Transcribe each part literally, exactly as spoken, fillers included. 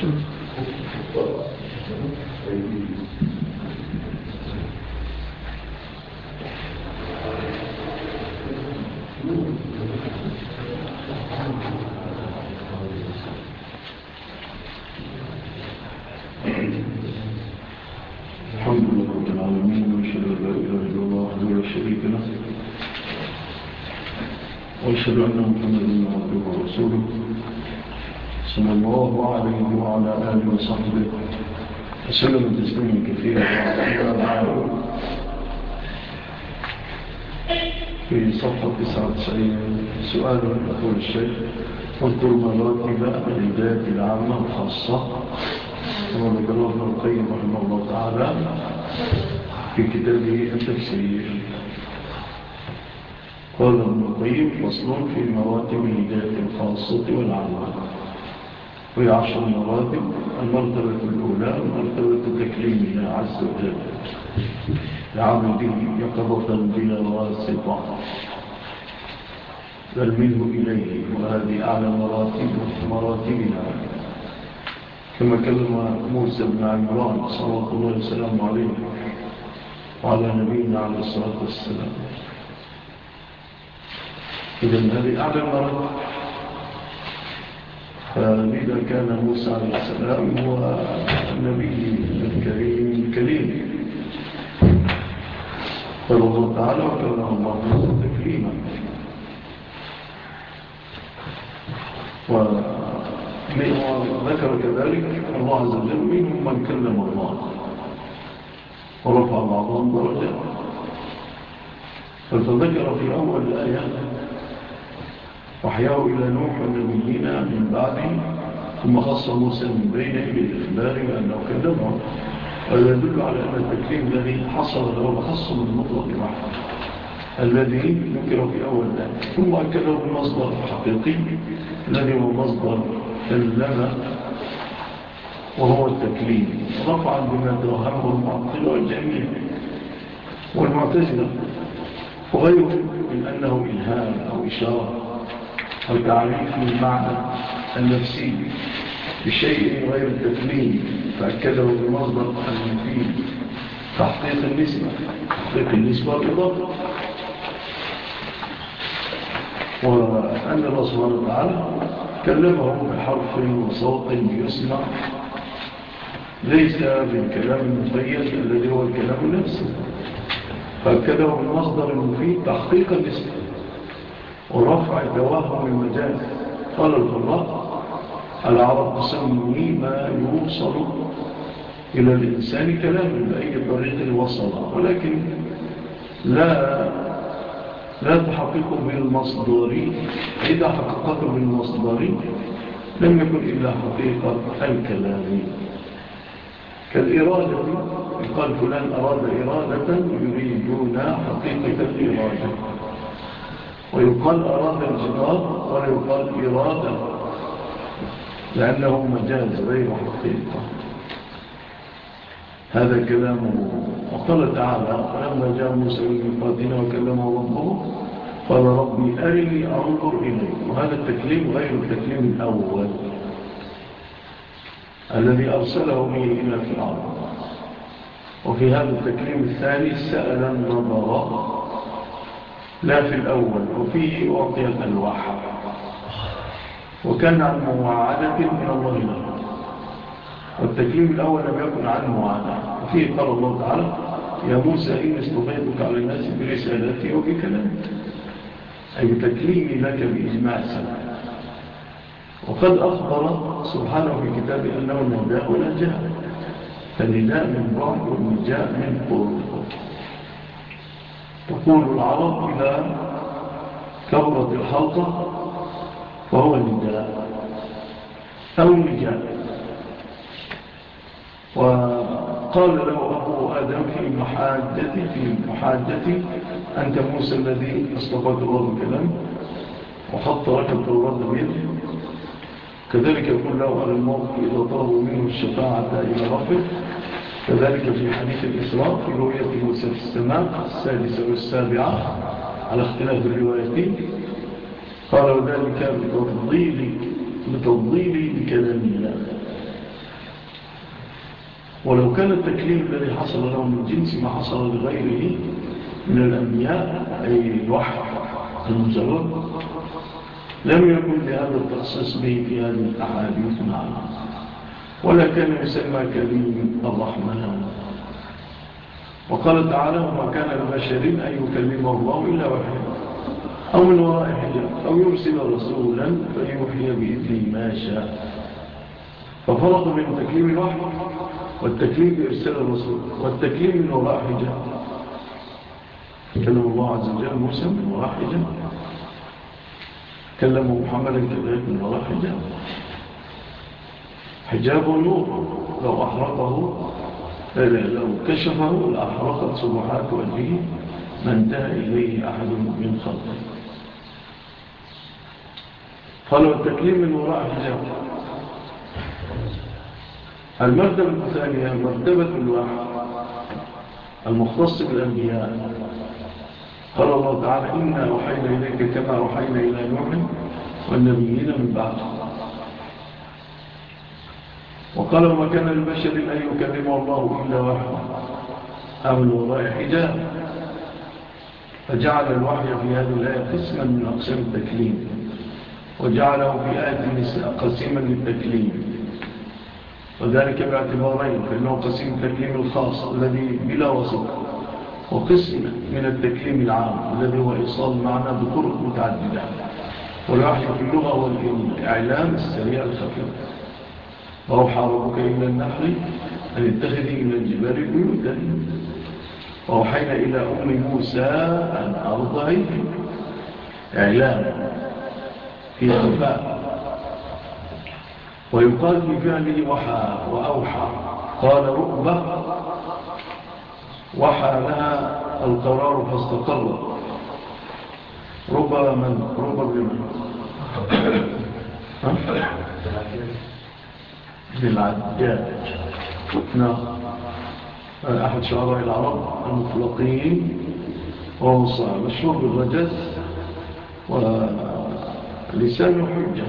الحمد لله رب العالمين وأشهد أن لا إله إلا الله وحده لا شريك له وأشهد أن محمدا عبده ورسوله صلى الله عليه وعلى آله وصحبه وسلم تسليما كثيرا. في صفحة تسعة وتسعين سؤال يقول الشيخ: اذكر مراتب الهداية العامة الخاصة. وذكره ابن القيم رحمه الله تعالى في كتابه التفسير. قال ابن القيم: فصل في مراتب الهداية الخاصة والعامة، وهي عشر مراتب. المرتبة الأولى مرتبة تكريم الله عز وجل لعبده يقظة بلا واسطة بل منه إليه، وهذه أعلى مراتب مراتبنا، كما كلم موسى بن عمران صلى الله عليه وسلم عليه وعلى نبينا عليه الصلاة والسلام. إذن هذه أعلى مراتب. فلذا كان موسى عليه السلام هو النبي الكريم الكريم، قال الله تعالى: وكلم الله موسى تكليما. وذكر كذلك الله عز وجل: منهم من كلم الله ورفع بعضهم درجات. فذكر في أول الآية وحياه إلى نوح والنبيين من بعده، ثم خص موسى من بينه بالإخبار بأنه كلمه. وهذا يدل على أن التكليم الذي حصل له خص من مطلق واحد الذي ذكر في أول الآية، ثم أكده بالمصدر الحقيقي الذي هو مصدر كلمه وهو التكليم، رفعا بما توهمه المعطل والجميع والمعتزلة وغيره من أنه إلهام أو إشارة أو تعريف للمعنى النفسي بشيء غير التكليم، فأكده بالمصدر المفيد تحقيق النسبة تحقيق النسبة والإضافة. وأن الله سبحانه وتعالى كلمه بحرف وصوت يسمع، ليس بالكلام المقيد الذي هو الكلام نفسه، فأكده بالمصدر المفيد تحقيق النسبة ورفع توهم المجاز. قال القراء: العرب تسمي ما يوصل إلى الإنسان كلاما بأي طريق وصل، ولكن لا لا تحققه بالمصدر. إذا حققته بالمصدر لم يكن إلا حقيقة الكلام، كالإرادة. يقال فلان أراد إرادة، يريدون حقيقة الإرادة. ويقال أراد الجدار ولا يقال إرادة، لأنه مجاز غير حقيقة. هذا كلامه. وقال تعالى: ولما جاء موسى لميقاتنا وكلمه ربه قال: ربي أرني أنظر إليك. وهذا التكليم غير التكليم الأول الذي أرسله به إلى فرعون. وفي هذا التكليم الثاني سأل النظر لا في الأول، وفيه أعطي الألواح، وكان عن مواعدة من الله له. والتكليم الأول لم يكن عن مواعدة. وفيه قال الله تعالى: يا موسى إني اصطفيتك على الناس برسالتي وبكلامي، أي بتكليمي لك بإجماع السماء. وقد أخبر سبحانه في كتابه أنه النداء ونجاء، فالنداء من بعد والنجاء من قرب. تقول العرب: إذا كبرت الحلقة فهو النداء أو النجاء. وقال له أبو آدم في محاجتي في محاجتي أنت موسى الذي اصطفاك الله بكلام وحط لك التوراة بيده. كذلك يقول له على الموقف إذا طلبوا منه الشفاعة إلى ربه. كذلك في حديث الإسراء في رؤية موسى في السماء السادسة والسابعة على اختلاف الروايتين، قال: وذلك بتفضيلي بتفضيلي بكلام الله. ولو كان التكليم الذي حصل له من جنس ما حصل لغيره من الأنبياء أي الوحي المجرد لم يكن بهذا التخصيص به في هذه الأحاديث معنا، ولا كان يسمى كليم الرحمن. وقال تعالى: وما كان لبشر أن يكلمه الله إلا وحيا أو من وراء حجاب أو يرسل رسولا فيوحي بإذنه ما شاء. ففرق بين تكليم الوحي والتكليم بإرسال الرسول والتكليم من وراء حجاب. كلم الله عز وجل موسى من وراء حجاب، كلمه محمدا كذلك من وراء حجاب. حجاب النور لو أحرقه لو كشفه لأحرقت سبحات وجهه ما انتهى إليه أحد من خلقه. قالوا التكليم من وراء حجاب. المرتبة الثانية مرتبة الوحي المختص بالأنبياء. قال الله تعالى: إنا أوحينا إليك كما أوحينا إلى نوح والنبيين من بعده. وقال: وما كان لبشر أن يكلمه الله إلا وحي أو من وراء حجاب. فجعل الوحي في هذه الآية قسما من أقسام التكليم، وجعله في آية النساء قسيما للتكليم، وذلك باعتبارين: فإنه قسيم التكليم الخاص الذي بلا وسط، وقسم من التكليم العام الذي هو إيصال المعنى بطرق متعددة. والوحي في اللغة هو الإعلام السريع الخفيف. وأوحى ربك إلى النحل أن اتخذي من الجبال بيوتا، وأوحينا إلى أم موسى أن أرضعيه. إعلام في خفاء. ويقال في فعله وحى وأوحى. قال رؤبة: وحى لها القرار فاستقر. ربا من ربا بن من بالعجاج. نعم، أحد شعراء العرب المطلقين، وهو مشهور بالرجز ولسان حجة.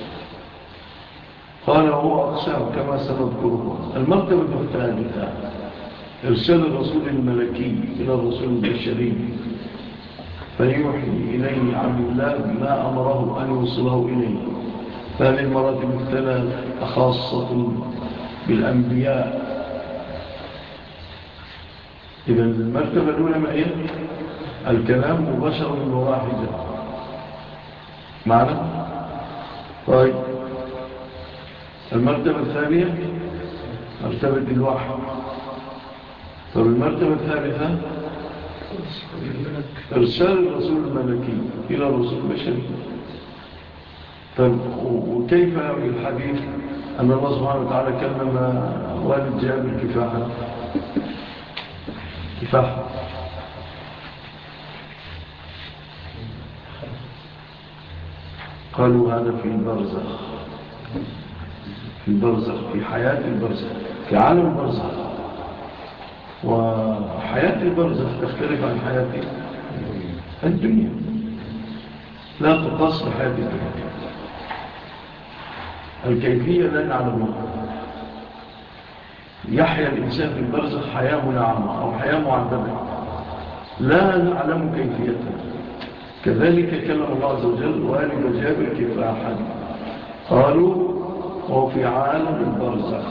قال: وهو أقسام كما سنذكره. المرتبة الثالثة إرسال الرسول الملكي إلى الرسول البشري فيوحي إليه عن الله ما أمره أن يوصله إليه. فهذه المراتب الثلاث خاصة بالأنبياء. إذن المرتبة الأولى ما هي؟ الكلام مباشر من وراء حجاب. معنى؟ طيب، المرتبة الثانية مرتبة الوحي. طيب، المرتبة الثالثة إرسال الرسول الملكي إلى الرسول البشري. طيب، وكيف في الحديث أن الله سبحانه وتعالى كلم والد جابر كفاحا كفاحا قالوا هذا في البرزخ، في البرزخ، في حياة البرزخ، في عالم البرزخ. وحياة البرزخ تختلف عن حياة الدنيا، لا تقاس بحياة الدنيا. الكيفية لا نعلمها. يحيا الإنسان في البرزخ حياة منعمة أو حياة معذبة، لا نعلم كيفيتها. كذلك كلم الله عز وجل والد جابر كفاحا. قالوا وهو في عالم البرزخ.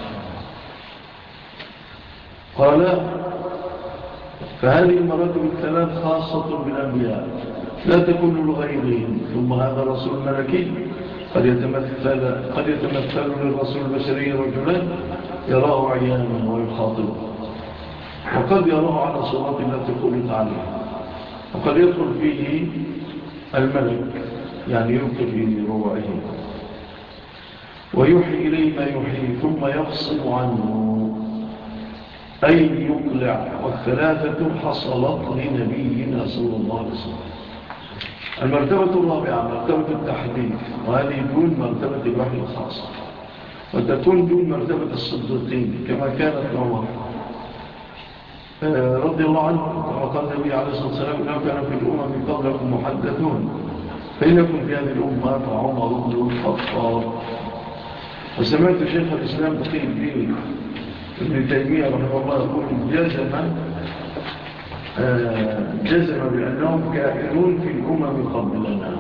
قال: فهذه المراتب الثلاث خاصة بالأنبياء لا تكون لغيرهم. ثم هذا الرسول الملكي قد يتمثل, قد يتمثل للرسول البشري رجلان يراه عيانا ويخاطبه، وقد يراه على صورات التي خلق عليها، وقد يدخل فيه الملك يعني يلقي في روعه ويوحي إليه ما يوحيه ثم يفصل عنه أي يقلع. والثلاثة حصلت لنبينا صلى الله عليه وسلم. المرتبة الرابعة مرتبة التحديث، وهذه دون مرتبة الوحي الخاص، وتكون دون مرتبة الصديقين كما كانت عمر رضي الله عنه. كما قال النبي عليه الصلاة والسلام: إنه كان في الأمم من قبلكم محدثون، فإنكم في هذه الأمة فعمر بن الخطاب. وسمعت شيخ الإسلام تقي الدين ابن تيمية رحمه الله يقول جزم آه جزم بأنهم كائنون في الأمم قبلنا،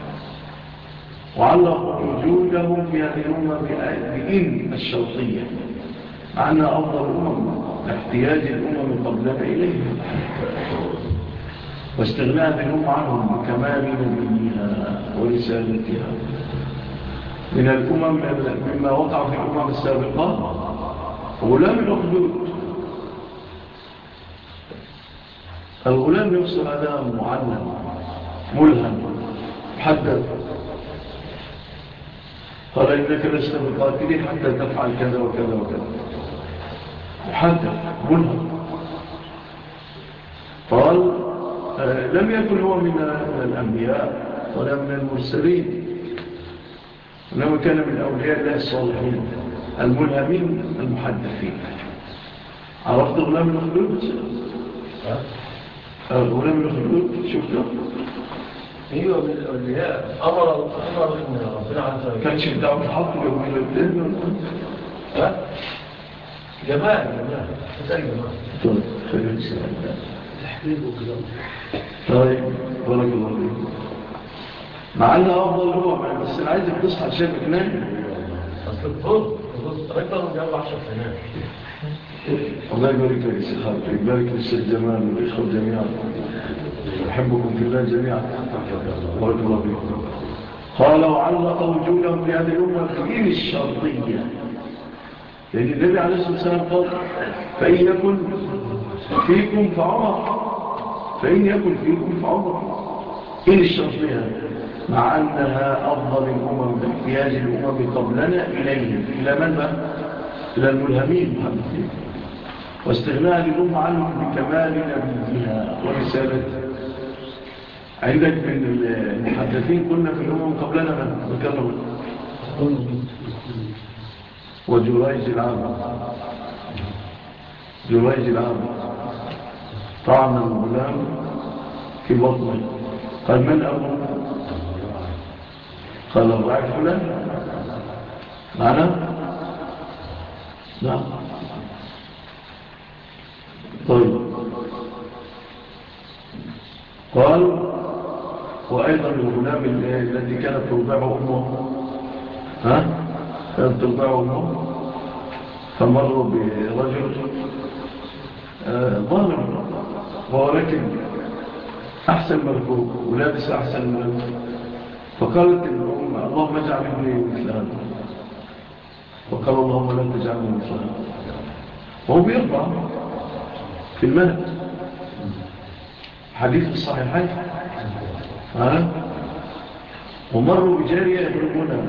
وعلق وجودهم في هذه الأمة بإن الشرطية، مع أنها أفضل الأمم لاحتياج الأمم قبلنا إليها، واستغناء هذه الأمة عنهم بكمال نبيها ورسالتها. من الأمم مما وقع في الأمم السابقة غلام الأخدود. الغلام يفصل هذا معلم ملهم محدد، قال إنك لست بقاتلي حتى تفعل كذا وكذا وكذا، محدد ملهم. قال لم يكن هو من الأنبياء ولا من المرسلين، إنما كان من أولياء الله الصالحين الملهمين المحدثين. عرفت غلام الأخدود؟ غلام الأخدود شفته؟ ايوه من الاولياء، امر امر ان ربنا عز وجل كانش بدعوه الحق يوم الاثنين. ها جماعه جماعه تسال جماعه. طيب خير ان شاء الله. تحقيق وكده. طيب بارك الله فيك. مع انها افضل الامم، بس انا عايزك تصحى شايفك نايم. اصل الظهر اكبر من جو عشر سنوات. الله يبارك لك يا شيخ خالد، يبارك للشيخ جمال والاخوه جميعا، احبكم في الله جميعا. بارك الله فيكم. قال وعلق وجودهم في هذه الامه بإن الشرطيه، لان النبي عليه الصلاه والسلام قال فان يكن فيكم فعمر، فان يكن فيكم فعمر. إن الشرطيه مع أنها أفضل الأمم باحتياج الأمم قبلنا إليهم. إلى من بقى؟ إلى الملهمين محدثين، واستغناء للأمة عنهم بكمال نبيها ورسالتها. عندك من المحدثين قلنا في الأمم قبلنا من ذكرنا وجريج العابد. جريج العابد طعن الغلام في بطنه، قال من أبوه؟ قال الرعي فلان. معنا؟ نعم. طيب. قال وأيضا الغلام الذي كانت ترضعه أمه، ها؟ كانت ترضعه أمه، فمروا برجل ظالم وهو راكب أحسن مركوب ولابس أحسن مركوب، فقالت الأم اللهم اجعل ابني مثل هذا، وقال اللهم لا تجعلني مثل هذا، وهو بيرضع في المهد. حديث الصحيحين. ها ومروا بجارية يضربونها،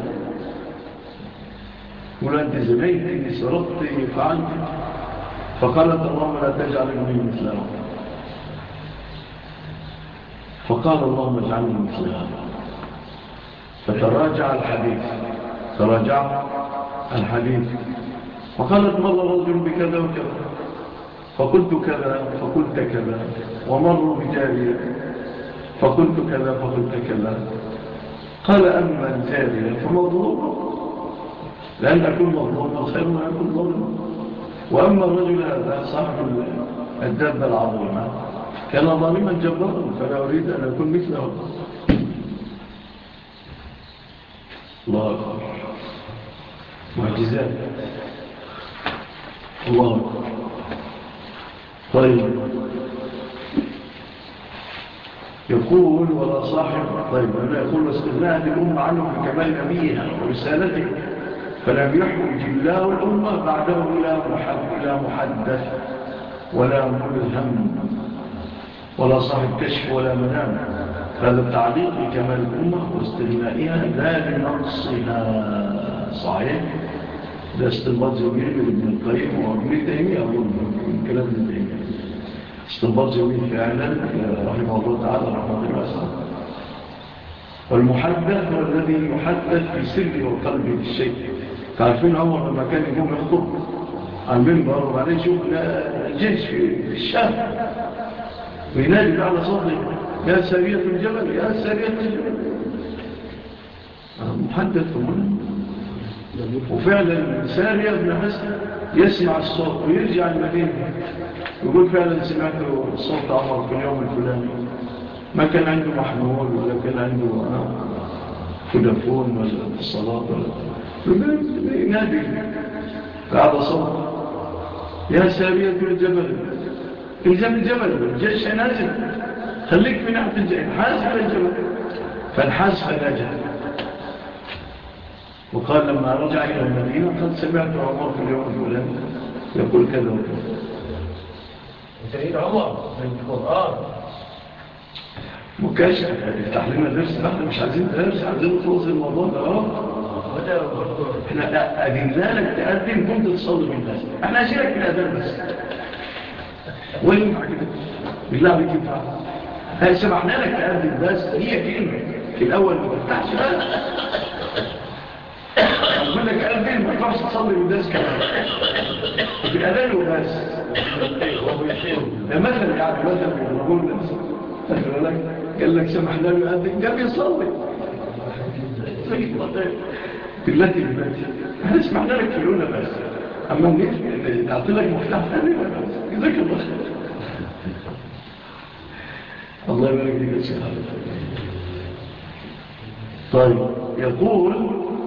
يقول أنت زنيت إني سرقت فعلت، فقالت اللهم لا تجعل ابني مثل هذا، فقال اللهم اجعلني مثل هذا، فتراجع الحديث تراجع الحديث فقالت مر رجل بكذا وكذا، فقلت كذا فقلت كذا، ومروا بجارية فقلت كذا فقلت كذا. قال أما الجارية فمظلومة، لأن أكون مظلوما خير من أكون ظلما، وأما الرجل هذا صاحب الدابة العظيمة كان ظالما جبارا، فلا أريد أن أكون مثله. الله أكبر، معجزات. الله أكبر. طيب يقول ولا صاحب. طيب أنا يقول واستغناء الأمة عنه بكمال نبيها ورسالته، فلم يحوج الله الأمة بعده إلى محدث ولا ملهم ولا صاحب كشف ولا منام. هذا التعليق لكمال الأمة واستغنائها لا لنقصها. صحيح، ده استنباط جميل من ابن القيم وابن تيمية، من كلام ابن تيمية استنباط جميل فعلا رحمه الله تعالى رحمة الواسعة. والمحدث هو الذي يحدث في سر وقلب الشيء. تعرفين عمر لما كان يقوم يخطب عن منبر وبعدين يشوف الجيش في الشام وينادي بأعلى صوته يا سارية الجبل يا سارية الجبل. محدث وملهم. وفعلا سارية بن حسن يسمع الصوت ويرجع المدينة يقول فعلا سمعت صوت عمر في اليوم الفلاني، ما كان عنده محمول ولا كان عنده فودافون ولا اتصالات ولا ينادي فهذا صوت يا سارية الجبل، الزم الجبل، الجيش نازل، خليك في ناحية الجيش، حاز إلى الجبل، فانحاز فنجا. وقال لما رجع إلى المدينة قد سمعت عمر في اليوم الفلاني يقول كذا وكذا. سيد عمر من القرآن مكاشف افتح لنا درس، احنا مش عايزين درس، عايزين نخلص الموضوع ده. اه احنا أدلنا لك تقدم كنت تصلي بالناس، احنا عايزينك في الأذان بس. وين ينفع كده؟ بالله عليك ينفع؟ هاي سمحنا لك تقدم بس، هي كلمة في الأول ما تفتحش بقى. أقول لك أذن ما تروحش تصلي بالناس كمان في الأذان وبس. ده مثل يعني مثل بيضربون الناس. قال لك سمحنا له يؤذن قام يصلي بالتي بالتي احنا سمحنا لك في الأولى بس، أما نعطي لك مفتاح ثاني لا بس. جزاك الله خير. الله يبارك فيك يا شيخ. طيب يقول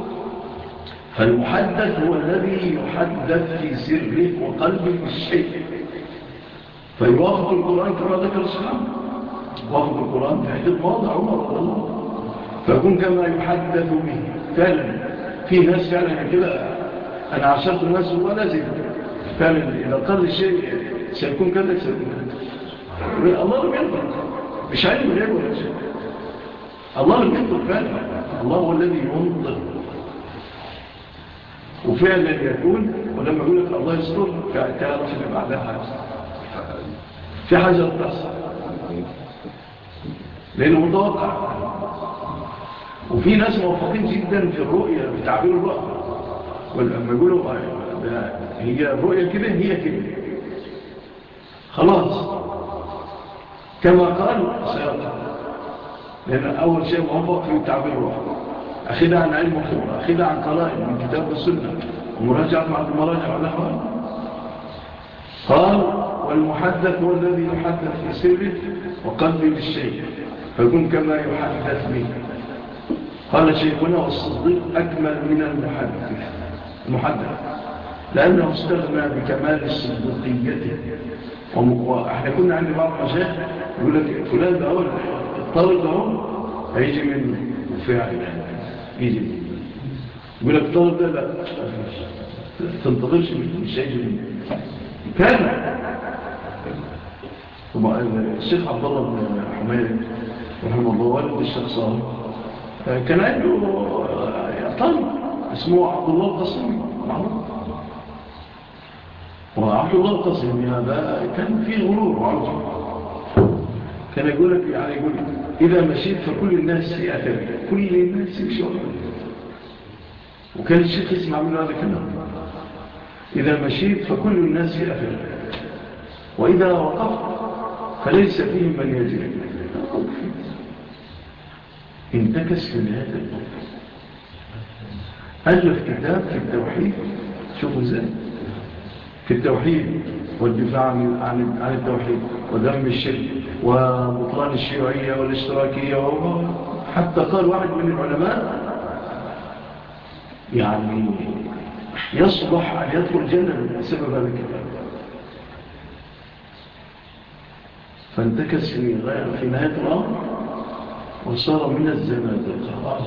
فالمحدث هو الذي يحدث في سره وقلبه بالشيء، فيوافق القرآن كما ذكر الصحابة، وافق القرآن في عدة مواضع عمر رضي الله عنه، فيكون كما يحدث به. فعلا في ناس فعلا كده، أنا عشرت الناس هو لازم فعلا إذا قال الشيء سيكون كذا سيكون كذا. الله لم ينطق، مش علم غير ولا شيء، الله لم ينطق فعلا، الله هو الذي ينطق وفعلا يكون. ولما يقول لك الله يستر تعرف اللي بعدها حاجة، في حاجة تحصل لأنه متوقع. وفي ناس موفقين جدا في الرؤية بتعبير الرؤية، ولما يقولوا هي الرؤية كده هي كده خلاص كما قال سيطلع، لأن أول شيء موفق في تعبير الرؤية، أخذها عن علم وخبرة، أخذها عن قرائن من كتاب السنة ومراجعة بعض المراجع ونحوها. قال والمحدث هو الذي يحدث في سره وقلبه بالشيء فيكون كما يحدث به. قال شيخنا والصديق أكمل من المحدث المحدث لأنه استغنى بكمال صديقيته. وإحنا كنا عند بعض المشايخ يقول لك فلان ده هو الطالب ده هو هيجي منه وفعلا يجي منه، يقول لك الطالب ده لا تنتظرش منه مش هيجي منه كان. الشيخ عبد الله بن حميد رحمه الله والد الشيخ صالح كان عنده طالب اسمه عبد الله القصيمي معروف، وعبد الله القصيمي هذا كان فيه غرور وعجب، كان يقول لك يعني يقول إذا مشيت فكل الناس في أثري، كل الناس يمشوا أثري. وكان الشيخ يسمع منه هذا الكلام، إذا مشيت فكل الناس في أثري وإذا وقفت فليس فيهم من يجري. انتكس في نهاية الأمر، ألف كتاب في التوحيد، شوفوا ازاي في التوحيد والدفاع عن, عن, عن التوحيد وذم الشرك وبطلان الشيوعية والاشتراكية. حتى قال واحد من العلماء يعني يصلح أن يدخل الجنة بسبب هذا الكتاب. فانتكس في, في نهاية الأمر وصار من الزنادقة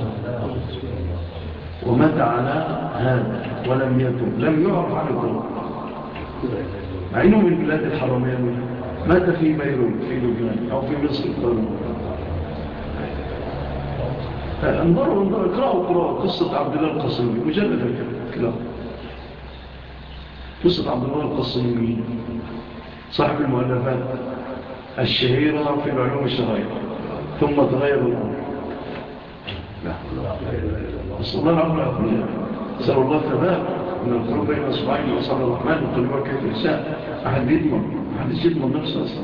ومات على هذا ولم يتب، لم يعرف عن التوبة مع انه من بلاد الحرمين. مات في بيروت في لبنان او في مصر قالوا. انظروا انظروا اقرأوا اقرأوا قصة عبد الله القصيمي مجلدة كده، قصة عبد الله القصيمي صاحب المؤلفات الشهيرة في العلوم الشرعية. ثم تغير الأمر. أسأل الله العفو والعافية، أسأل الله الثبات من القلوب بين أصبعين وصل الرحمن وقلوبها كيف يشاء. أحد يضمن أحد يضمن نفسه أصلا.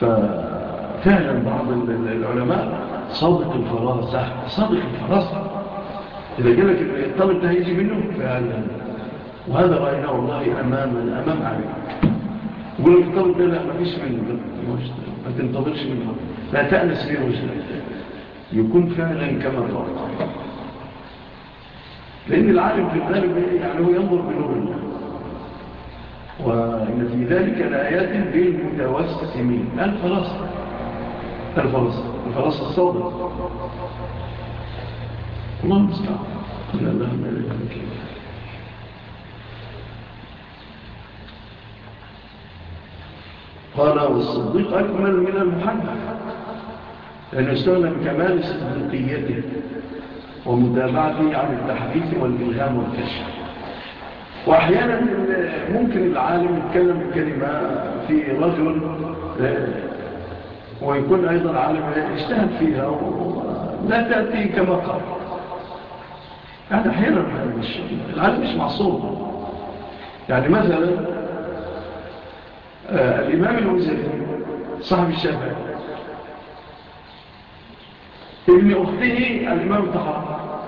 ففعلا بعض العلماء صادق الفراسة، صادق الفراسة إذا قال لك الطلب ده هيجي منه فعلا، وهذا رأينا والله أمام أمام عليك. يقول لك الطلب ده لا ما فيش منه، لا ما تنتظرش منه، لا تأنس به وجدك، يكون فعلا كما رأى. لأن العالم في الغالب يعني هو ينظر بنور الله، وإن في ذلك لآيات للمتوسمين. الفرس الفرس الفرس الصادق. الله المستعان. إن الله من الحكيم. قال والصديق أكمل من المحدث، لأنه استغنى بكمال صديقيته ومتابعته عن التحديث والإلهام والكشف. وأحيانا ممكن العالم يتكلم بكلمة في رجل ويكون أيضا عالم اجتهد فيها ولا تأتي كما قال. يعني أحيانا مش العالم مش معصوم. يعني مثلا آه الإمام المزيد صاحب الشافعي ابن أخته الإمام الطحاوي،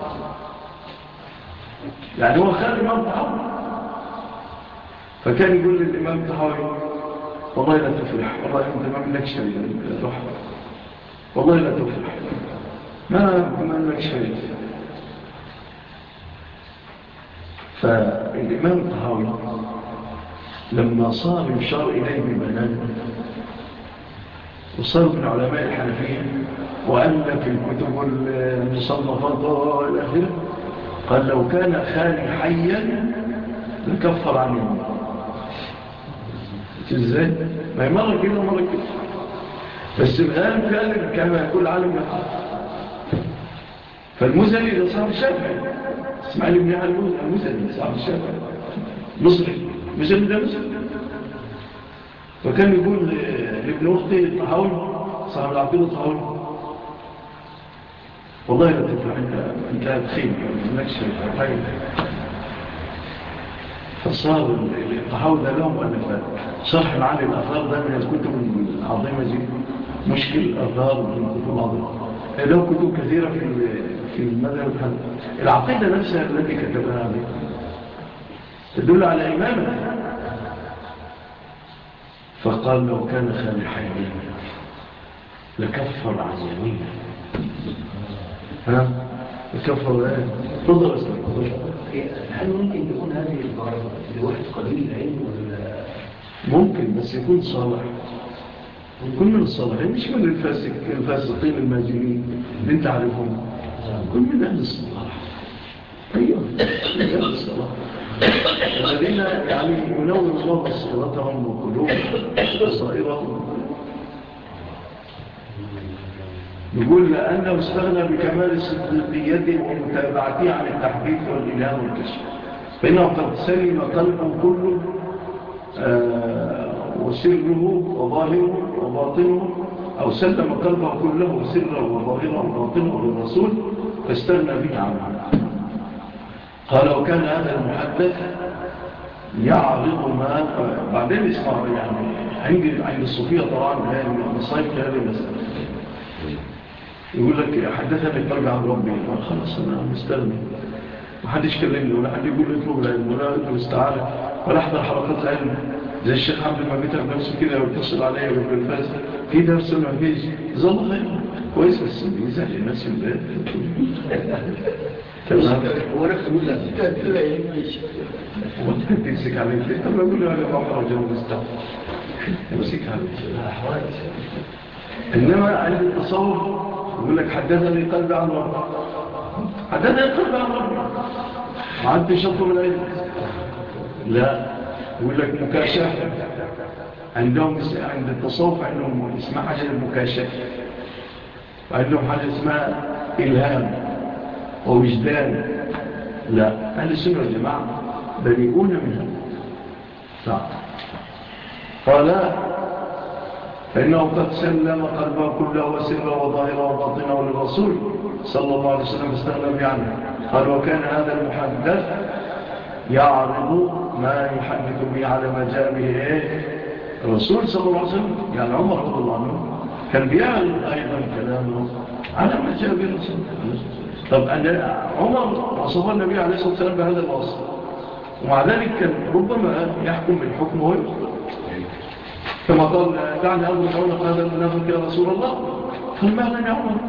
يعني هو خال الإمام الطحاوي، فكان يقول للإمام الطحاوي والله لا تفلح، والله أنت ما منك شيء روح، والله لا تفلح، ما منك شيء. فالإمام الطحاوي لما صار يشار إليه بالبنان وصار من علماء الحنفية وألف الكتب المصنفات وإلى آخره، قال لو كان خالي حيا لكفر عن يوم. ازاي؟ ما هي مرة كده ومرة كده، بس الغالب فعلا كما يقول العالم يقع. فالمزني ده صاحب الشافعي، اسماعيل بن يحيى المزني صاحب الشافعي مصري، المزني ده مصري. فكان يقول لابن أختي الطحاوي صاحب العقيدة الطحاوي والله لا تفلح، انت انت هتخيب منكش حي. فصار الطحاوي ده لهم مؤلفات شرح معاني الآثار، ده من الكتب العظيمة جدا، مشكل الآثار من الكتب العظيمة. له كتب كثيرة في في المذهب الحنفي. العقيدة نفسها التي كتبها هذه تدل على إمامته. فقال لو كان خالي حيا لكفر عن يمينه. ها لكفر ايه؟ تفضل اسمع. هل ممكن تكون هذه العبارة لواحد قليل العلم ولا ممكن؟ بس يكون صالح، يكون من الصالحين مش من الفاسق الفاسقين الماجنين اللي انت عارفهم، يكون من اهل الصلاح. ايوه من اهل الصلاح الذين يعني ينور الله بصيرتهم وقلوبهم وبصائرهم. يقول لأنه استغنى بكمال صديقيته ومتابعته عن التحديث والإلهام والكشف، فإنه قد سلم قلبه كله آه وسره وظاهره وباطنه، أو سلم قلبه كله وسره وظاهره وباطنه للرسول فاستغنى به عنه. قال وكان هذا المحدث يعرض ما بعدين اسمعوا. يعني عند عند الصوفية طبعا مصايب في هذه المسألة. يقول لك حدثني قلبي عن ربي، خلاص أنا مستغني، ما حدش كلمني ولا حد يقول لي اطلب العلم ولا اطلب استعانة ولا احضر حلقات العلم زي الشيخ عبد لما بيتعب نفسه كده ويتصل عليا قبل الفجر في درس ما فيش. جزاه الله خير كويس، بس بيزعل الناس في البيت. تمام. هو نفسه يقول لك انت كده يمشي وانت تمسك عليك ليه؟ طب اقول له انا محرج ومستعد امسك عليك. انما عند التصوف يقول لك حدثني قلبي عن ربي، حدثني قلبي عن ربي، ما عندش اطلب العلم. لا يقول لك مكاشفة. عندهم عند التصوف عندهم اسمها حاجة المكاشفة، وعندهم حاجة اسمها إلهام ووجدان. لا أهل السنة والجماعة بريئون منها. صح. قال فإنه قد سلم قلبه كله وسره وظاهره وباطنه للرسول صلى الله عليه وسلم استغنى به عنه. قال وكان هذا المحدث يعرض ما يحدث به على ما جاء به إيه؟ الرسول صلى الله عليه وسلم. يعني عمر رضي الله عنه كان بيعرض أيضا كلامه على ما جاء به الرسول. طب أنا عمر وصف النبي عليه الصلاة والسلام بهذا الوصف، ومع ذلك كان ربما يحكم بالحكم ويخطئ، كما قال دعني أضرب عنق هذا المنافق يا رسول الله، قال مهلا يا عمر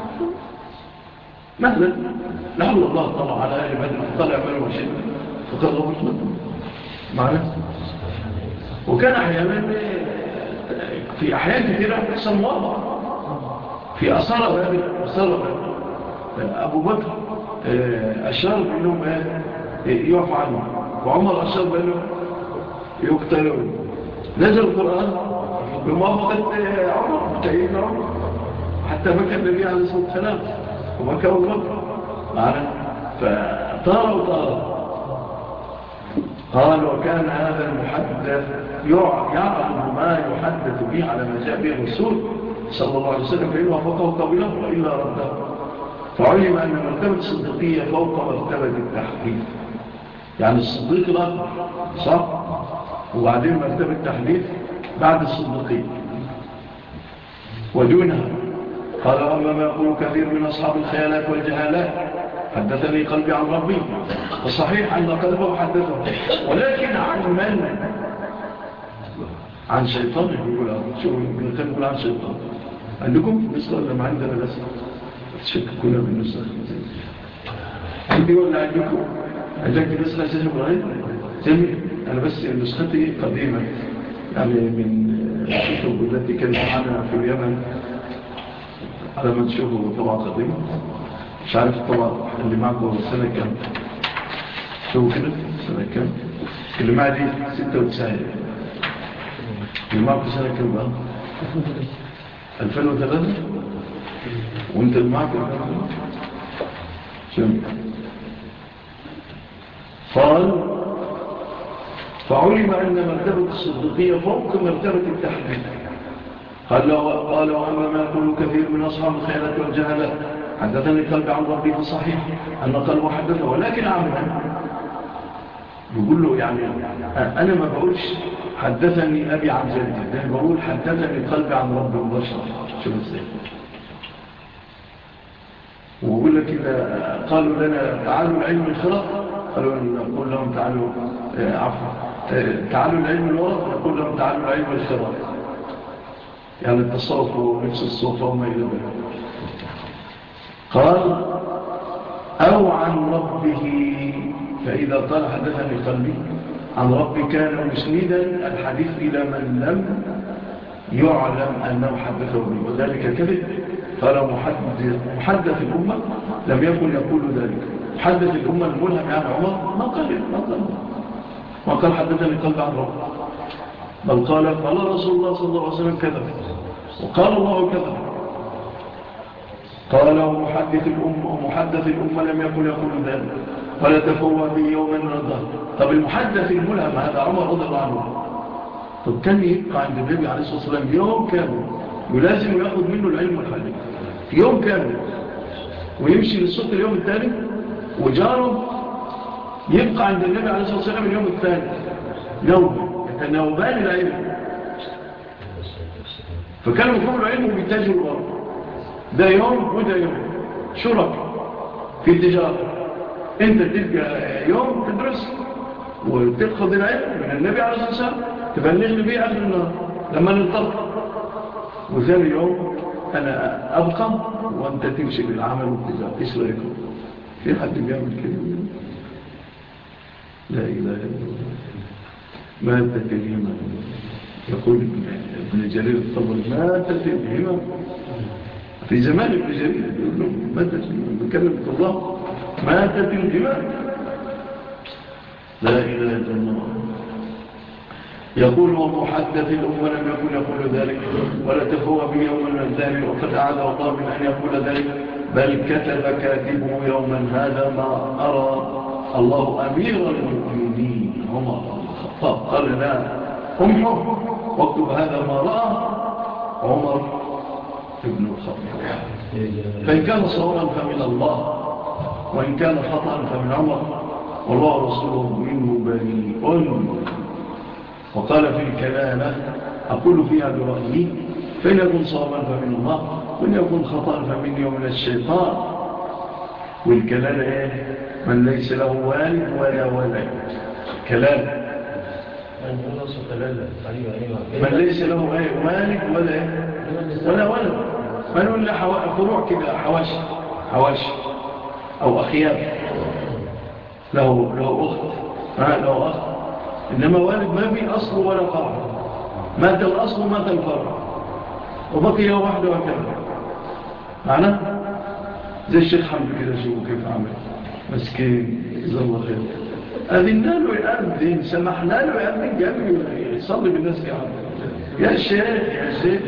مهلا، لعل الله طلع على أهل بدر فقال اعملوا ما شئتم فقد غفرت لكم معنا. وكان أحيانا في أحيان كثيرة تحصل موضع في أثار بدر أثار بدر أبو بكر أشار بأنهم يعفى عنه، وعمر أشار بأنهم يقتلون، نزل القرآن بموافقة عمر تأييد عمر، حتى بكى النبي عليه الصلاة والسلام وبكى أبو بكر معنا. فطار وطار. قال وكان هذا المحدث يعرض ما يحدث به على ما جاء به الرسول صلى الله عليه وسلم، فإن وافقه قبله وإلا رده. فعلم أن مرتبة الصديقية فوق مرتبة التحديث، يعني الصديق الأكبر صح، وبعدين مرتبة التحديث بعد الصديقية ودونها. قال أما ما يقول كثير من أصحاب الخيالات والجهالات حدثني قلبي عن ربي، فصحيح أن قلبه حدثه، ولكن عن من؟ عن شيطان. يقول شو كان يقول عن شيطان. عندكم نسخة ولا ما عندنا؟ بس تشككونا بالنسخة عندي ولا عندكم؟ عندك نسخة شيخ إبراهيم جميل. أنا بس نسختي قديمة يعني من الكتب التي كانت معنا في اليمن، على ما تشوفوا طبعا قديم. مش عارف طبعا اللي معكم سنة كام، شوفوا كده سنة كام. اللي معي دي ستة وتسعين، اللي معكم سنة كام بقى؟ ألفين وثلاثة. وانت اللي معك ألفين وثلاثة. جميل. قال فعلم أن مرتبة الصديقية فوق مرتبة التحديث. قال قال وأما ما يقول كثير من أصحاب الخيالات والجهالات حدثني قلبي عن ربي، فصحيح أن قلبه حدثه، ولكن عمنا يقول له يعني أنا ما بقولش حدثني أبي عن جدي، ده بقول حدثني قلبي عن ربي مباشرة. شوف ازاي. ويقول لك إذا قالوا لنا تعالوا العلم الخرق، قالوا نقول لهم تعالوا عفوا تعالوا العلم الورق، نقول لهم تعالوا العلم الخرق، يعني التصوف ونفس الصوفة وما إلى ذلك. قال أو عن ربه، فإذا قال حدثني قلبي عن ربي كان مسندا الحديث إلى من لم يعلم أنه حدثه به، وذلك كذب. قال محدث, محدث الأمة لم يكن يقول ذلك. محدث الأمة الملهم يعني عمر ما قال ما قال ما قال حدثني قلبي عن ربي، بل قال قال رسول الله صلى الله عليه وسلم كذا، وقال الله كذا. قال ومحدث الأمة ومحدث الأمة لم يكن يقول ذلك ولا تفوى به يوما من الظهر. طب المحدث الملهم هذا عمر رضي الله عنه، طب كان يبقى عند النبي عليه الصلاة والسلام يوم كامل يلازم يأخذ منه العلم والحديث يوم كامل، ويمشي للسوق اليوم الثاني، وجاره يبقى عند النبي عليه الصلاة والسلام اليوم الثاني نوم يتناوبان العلم. فكانوا يطلبوا العلم وبيتاجروا برضه، ده يوم وده يوم، شرك في التجارة. انت تلقى يوم تدرس وتأخذ العلم من النبي عليه الصلاة والسلام تبلغني بيه آخر النهار لما نلتقي، وثاني يوم أنا أبقى وأنت تمشي للعمل والتجارة. إيش رأيكم؟ في حد بيعمل كده؟ لا إله إلا الله. ماتت الهمة، يقول ابن جرير الطبري ماتت الهمة في زمان ابن جرير، يقول له ماتت الهمة، بكلمة الله ماتت الهمة. لا إله إلا الله. يقول ومحدث الأمة لم يكن يقول ذلك ولا تفوى به يوما من الذهب، وقد أعاد الله من أن يقول ذلك، بل كتب كاتبه يوما هذا ما أرى الله أمير المؤمنين عمر بن الخطاب قال لا أمحه واكتب هذا ما رأى عمر بن الخطاب. فإن كان صوابا فمن الله، وإن كان خطأ فمن عمر، والله رسوله منه بريء. وقال في الكلامة أقول فيها برأيي، فإن يكون صوابا فمن الله، وإن يكون خطأ فمني ومن الشيطان. والكلالة إيه؟ من ليس له والد ولا ولد. كلالة من ليس له إيه؟ والد ولا إيه؟ ولا ولد. من ولا فروع كده، حواشي حواشي أو أخيار، له له أخت آه له أخت، إنما والد ما في أصل ولا فرع، مات الأصل ومات الفرع وبقي واحدة وكذا. معنا زي الشيخ حمد كده، شوفوا كيف عمل مسكين جزاه الله خير، أذننا له يأذن، سمحنا له يأذن، قال يصلي بالناس كعب. يا شيخ يا شيخ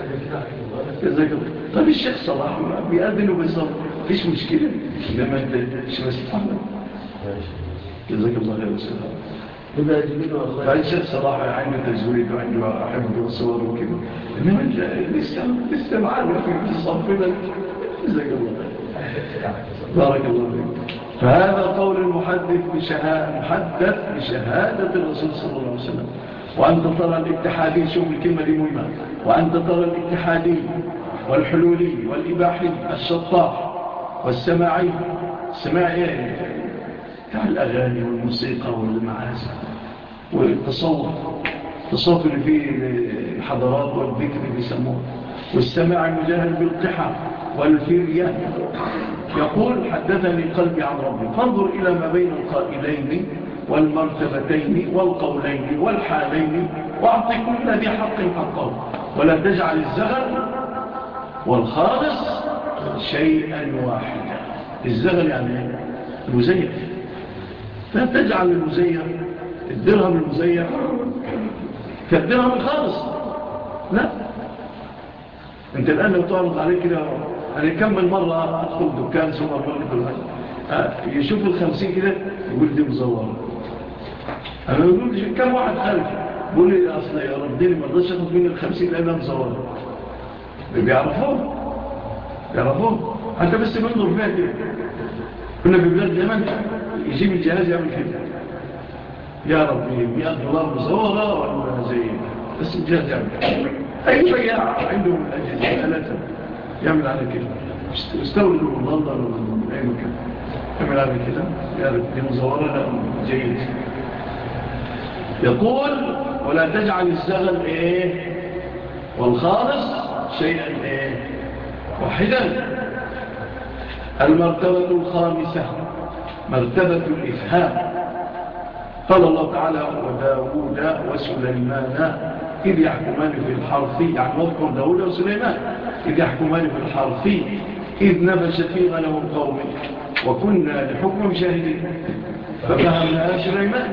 جزاك الله. طيب الشيخ صلاح بيأذن وبيصلي فيش مشكلة، لما انت مش مسيح محمد جزاك الله خير والسلام. بعد الشيخ صلاح عنده تجويد وعنده حفظ وصور وكذا، انما انت لسه لسه معانا في صفنا. جزاك الله خير بارك الله فيك. فهذا قول المحدث بشهادة محدث بشهادة الرسول صلى الله عليه وسلم. وأنت ترى الاتحادي، شوف الكلمة دي مهمة، وأنت ترى الاتحادي والحلولي والإباحي الشطاح والسماعي، السماعي تاع الأغاني والموسيقى والمعازف والتصوف، التصوف اللي فيه الحضارات والذكر بيسموه، والسماع المجاهر بالقحة والفرية. يقول حدثني قلبي عن ربي، فانظر إلى ما بين القائلين والمرتبتين والقولين والحالين، واعطي كل ذي حق حقه، ولا تجعل الزغل والخالص شيئا واحدا. الزغل يعني المزيف، لا تجعل المزيف الدرهم المزيف كالدرهم الخالص، لا. انت الآن لو تعرض عليك كده، أنا كم من مرة أدخل دكان سوبر ماركت يشوف الخمسين كده يقول دي مزورة. أنا يقول كم واحد خالف يقول لي أصل رديني ما رضيش أخذ مني الخمسين لأنها مزورة. بيعرفوه بيعرفوه حتى بس بنظر فيها كده. كنا في بلاد اليمن يجيب الجهاز يعمل كده، يا ربي مئة دولار مزورة ولا زي بس الجهاز يعمل كده. أي بياع عندهم الأجهزة ثلاثة يعمل على كده، يستوردوا من لندن ومن أي مكان، يعمل على كده يعرف دي مزورة لا جيد. يقول ولا تجعل الزغل إيه والخالص شيئا إيه واحدا. المرتبة الخامسة مرتبة الإفهام. قال الله تعالى وداود وسليمان إذ يحكمان في الحرث، يعني واذكر داود وسليمان إذ يحكمان في الحرث إذ نفشت في غنم القوم وكنا لحكم شاهدين ففهمنا سليمان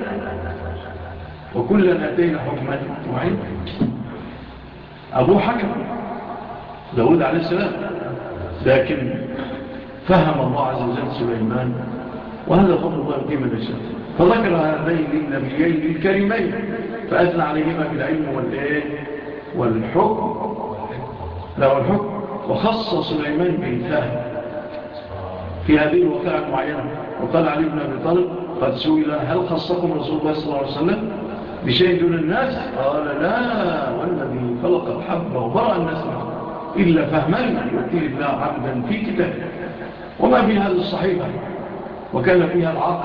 وكلا أتينا حكما وعلما. أبو حكم داود عليه السلام، لكن فهم الله عز وجل سليمان، وهذا فضل الله يؤتيه من يشاء. فذكر هذين النبيين الكريمين فأثنى عليهما بالعلم والإيه والحكم لا والحكم، وخص سليمان بالفهم في هذه الوقائع المعينة. وقال علي بن أبي طالب قد سئل هل خصكم رسول الله صلى الله عليه وسلم بشيء دون الناس؟ قال لا والذي خلق الحب وبرأ الناس منه إلا فهما يؤتيه الله عبدا في كتابه. وما في هذه الصحيفة وكان فيها العقل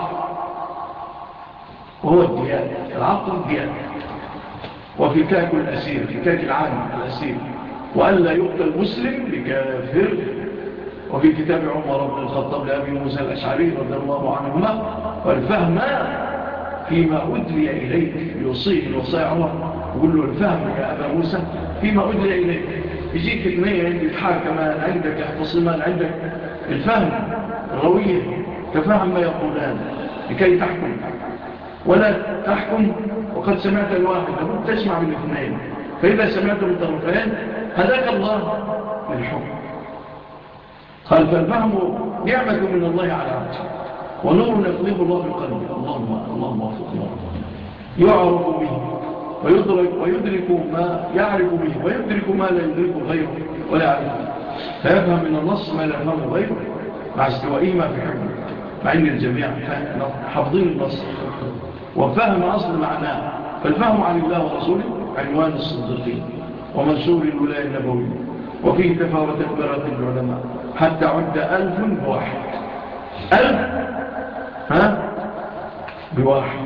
وهو الديان، العقل الديان، وفي كاك الأسير، في كاك العام الأسير، وألا يقتل مسلم بكافر. وفي كتاب عمر بن الخطاب لأبي موسى الأشعري رضي الله عنهما والفهم فيما أدلي إليك، يوصيه الوصايا عمر يقول له الفهم يا أبا موسى فيما أدلي إليك. يجيك اثنين عندك حاكمان عندك احتصمان عندك الفهم الروية تفهم ما يقولان لكي تحكم، ولا تحكم وقد سمعت الواحد لابد تسمع بالاثنين، فإذا سمعت بالطرفين هداك الله للحكم. قال فالفهم نعمة من الله على عبد ونور يقلب الله في قلبه، اللهم اللهم وفقنا، يعرف به ويدرك, ويدرك ما يعرف به ويدرك ما لا يدرك غيره ولا يعرفه، فيفهم من النص ما لا يفهم غيره مع استوائهما في حفظه، مع أن الجميع حفظين النص وفهم أصل معناه. فالفهم عن الله ورسوله عنوان الصديقين ومنشور الولاية النبوية، وفيه تفاوتت مراتب العلماء حتى عد ألف بواحد ألف ها بواحد.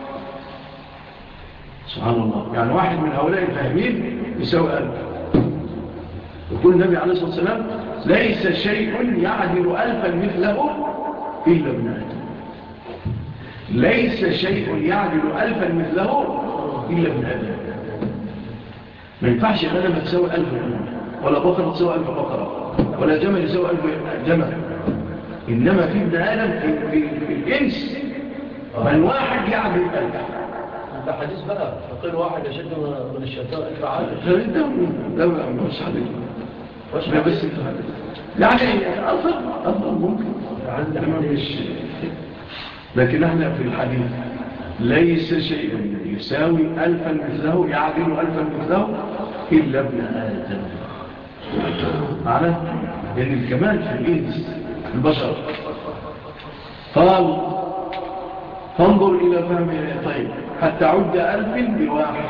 سبحان الله. يعني واحد من هؤلاء الفاهمين يساوي ألف. يقول النبي عليه الصلاة والسلام ليس شيء يعدل ألفا مثله إلا ابن آدم. ليس شيء يعدل ألفا مثله إلا ابن آدم. ما ينفعش غنم تساوي ألف غنم، ولا بقرة تساوي ألف بقرة، ولا جمل يساوي ألف جمل. إنما في ابن آدم في, في, في الإنس من واحد يعدل ألف. ده حديث بقى فقيل واحد يشد من الشيطان ألف عادل. ده ده مش حديث لا بس يعني أفضل أفضل ممكن مش. لكن احنا في الحديث ليس شيء يساوي ألفا مثله يعدل ألفا مثله إلا ابن آدم. معنى لأن الكمال في الإنس البشر. قال فانظر إلى فهم. طيب حتى عد ألف بواحد.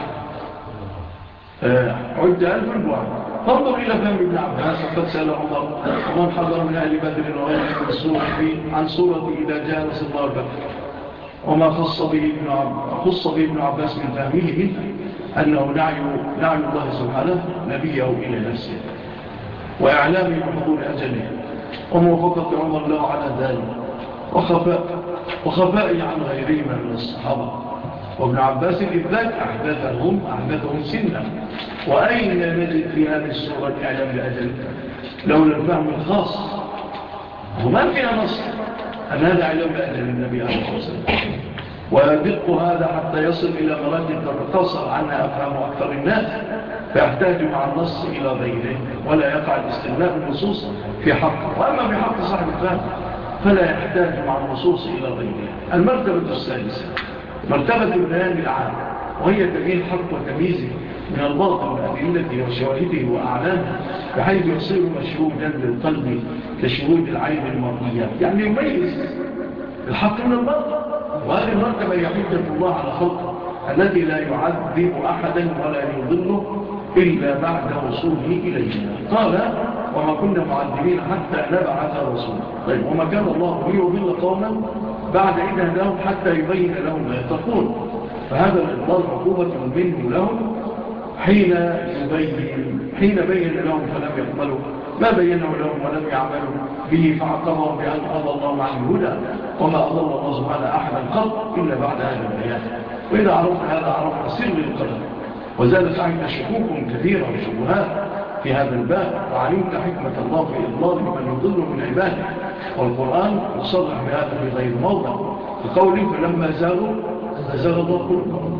آه عد ألف بواحد. فانظر إلى فهم ابن عباس وقد سأل عمر ومن حضر من أهل بدر وغيره من السورة عن سورة إذا جاء نصر الله الفتح وما خص به ابن عباس خص به ابن عباس من فهمه منها أنه نعي, نعي الله سبحانه نبيه إلى نفسه وإعلامه بحضور أجله وموافقة عمر له على ذلك وخفاء وخفائه عن غيرهما من الصحابة. وابن عباس الإذاك أحدثهم أحدثهم سنة. وأين نجد في هذه السورة الإعلام بأجل لولا الفهم الخاص؟ وما فيها نص أن هذا إعلام بأجل النبي عليه الصلاة والسلام. ويدق هذا حتى يصل إلى مراتب تتقاصر عنها أفهم أكثر الناس فيحتاج مع النص إلى غيره ولا يقع الاستغناء بالنصوص في حقه. وأما في حق صاحب الفهم فلا يحتاج مع النصوص إلى غيره. المرتبة السادسة مرتبة البيان العام وهي تبيين حق وتمييزه من الباطل بأدلته وشواهده وأعلامه بحيث يصير مشهودا للقلب كشهود العين المرئية. يعني يميز الحق من الباطل. وهذه المرتبة هي حجة الله على خلقه الذي لا يعذب أحدا ولا يضله إلا بعد وصوله إلينا. قال وما كنا معذبين حتى نبعث رسولا. طيب وما كان الله ليضل قوما بعد إذ هداهم حتى يبين لهم ما يتقون. فهذا الإضلال عقوبة منه لهم حين يبين حين بين لهم فلم يقبلوا ما بينه لهم ولم يعملوا به فعقبهم بأن أضلهم عن الهدى وما أضل الله سبحانه أحدا قط إلا بعد هذا البيان. وإذا عرفت هذا عرفت سر القدر وزالت عنك شكوك كثيرة وشبهات في هذا الباب وعلمت حكمة الله في إضلال من يضل من عباده. والقرآن يصرح بهذا في غير موضع بقوله فلما زالوا أزال الله قلوبهم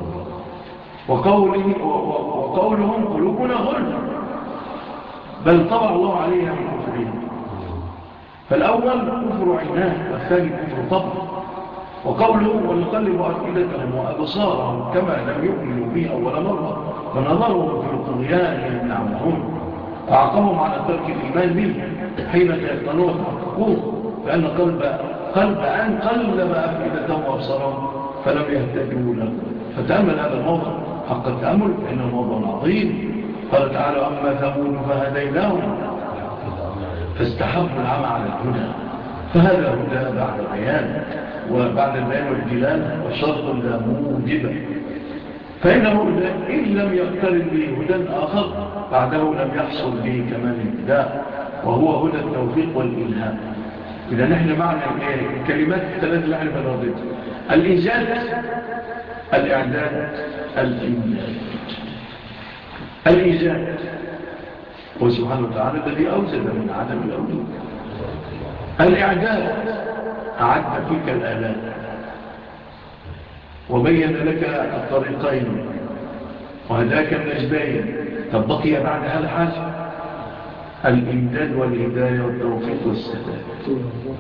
وقوله وقولهم قلوبنا غلف بل طبع الله عليها بكفرهم. فالأول كفر عناد والثاني كفر طبع. وقولهم ونقلب أفئدتهم وأبصارهم كما لم يؤمنوا به أول مرة ونظرهم في طغيانهم يعمهون. وعقبهم على ترك الإيمان به حين تيقنوا وتحققون فأن قلب, قلب أن قلب أفئدتهم وأبصارهم فلم يهتدوا له. فتأمل هذا الموضع حق التأمل فإنه موضع عظيم. قال تعالى أما ثمود فهديناهم فاستحبوا العمى على الهدى. فهذا هدى بعد بيان وبعد البيان والدلالة وشرط لا موجب. فإنه إن لم يقترن به هدى آخر بعده لم يحصل به كمال الابتداء وهو هدى التوفيق والإلهام. إذا نحن معنى الكلمات الثلاثة اللي احنا بنرددها الإيجاد الإعداد الإنجاز. الإيجاد هو سبحانه وتعالى الذي أوجد من عدم الأوجود. الإعداد أعد فيك الآلات وبين لك الطريقين وهداك النجدين. تبقي بعد هذا حاجة الإمداد والهداية والتوفيق والسداد.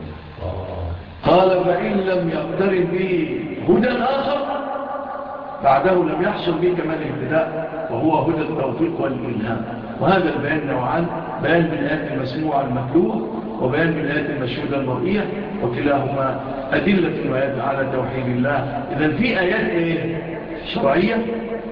قال فإن لم يقترن به هدى آخر بعده لم يحصل به كمال الابتداء وهو هدى التوفيق والإلهام. وهذا البيان نوعان بيان بالآيات المسموعة المتلوة وبيان بالآيات المشهودة المرئية وكلاهما أدلة وآيات على توحيد الله. إذن في آيات إيه؟ شرعية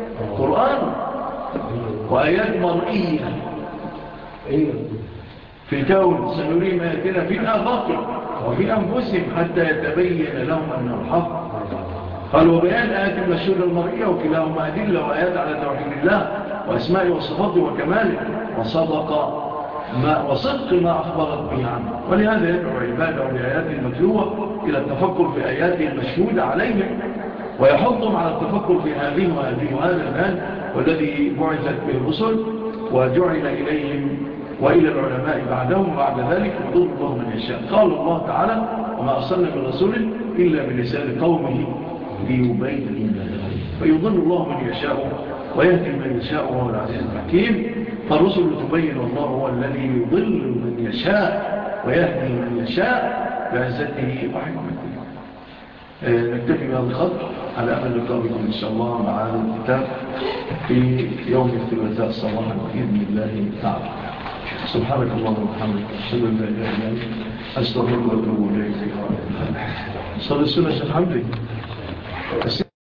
قرآن وآيات مرئية في الكون سنريهم آياتنا في الآفاق وفي أنفسهم حتى يتبين لهم أنه الحق. قال وبيان آيات المشهودة المرئية وكلاهما أدلة وآيات على توحيد الله وأسماء وصفاته وكماله وصدق ما وصدق ما أخبرت به عنه. ولهذا يدعو عباده بآيات المتلوة إلى التفكر في آياته المشهودة عليهم ويحضهم على التفكر في هذه وهذه وهذا البيان والذي بعثت به الرسل وجعل إليهم وإلى العلماء بعدهم وبعد ذلك يضل الله من يشاء. قال الله تعالى وما أرسلنا من رسول إلا بلسان قومه ليبين لهم فيضل الله من يشاء ويهدي من يشاء وهو العزيز الحكيم. فالرسل تبين والله هو الذي يضل من يشاء ويهدي من يشاء بعزته وحكمته. نكتفي بهذا القدر على أمل اللقاء بكم إن شاء الله مع هذا الكتاب في يوم الثلاثاء صباحا بإذن الله تعالى. سبحانك اللهم وبحمدك أشهد أن لا إله إلا أنت أستغفرك وأتوب إليك. صلى السنة الحمد لله.